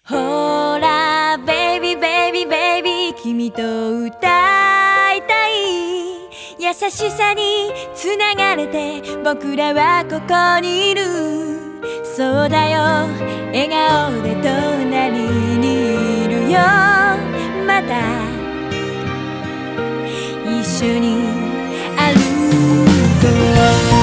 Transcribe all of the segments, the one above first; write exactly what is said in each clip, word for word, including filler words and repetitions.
ほらベイビーベイビーベイビー君と歌いたい、優しさにつながれて僕らはここにいる。そうだよ笑顔で隣にいるよ、また一緒に歩こう。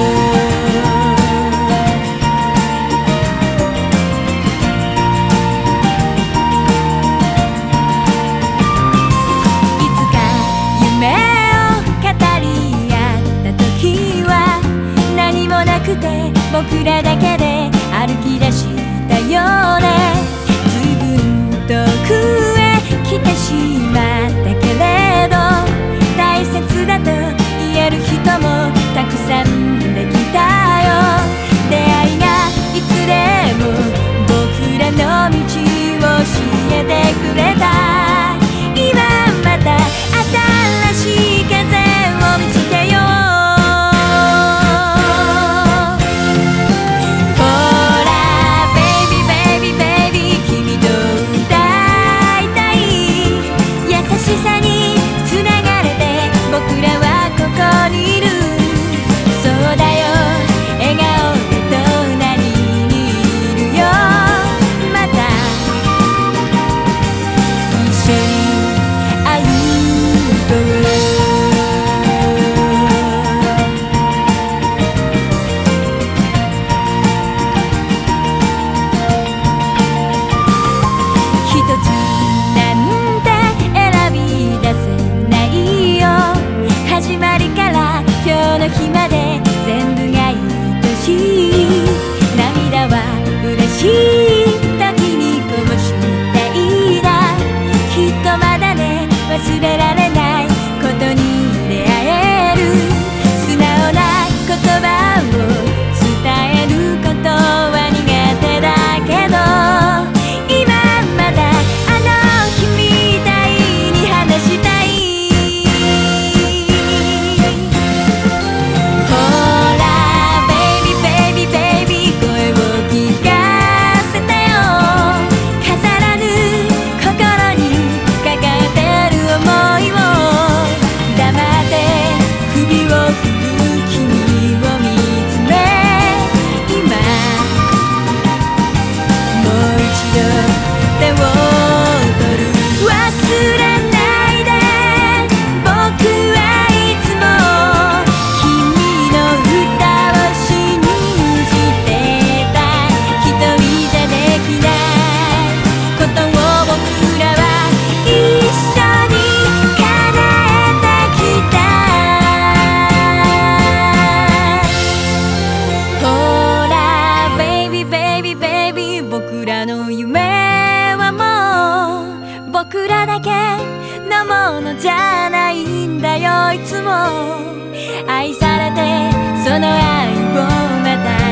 僕らだけで歩き出したよね。ずいぶん遠くへ来てしまったけれど、大切だと言える人もたくさんできたよ。出会いがいつでも僕らの道を教えてくれた。今また新しい風を見つけよう。忘れられないことに出会える。素直な言葉を伝えることは苦手だけど、今まだあの日みたいに話したい。ほらベイビーベイビーベイビー声を聞かせてよ。飾らぬ心に抱えて想いを黙って首を振る君を見つめ、今もう一度手を取る。忘れないで僕はいつも君の歌を信じてた。一人じゃできないことを僕らは一緒僕らの夢はもう僕らだけのものじゃないんだよ。いつも愛されてその愛をまた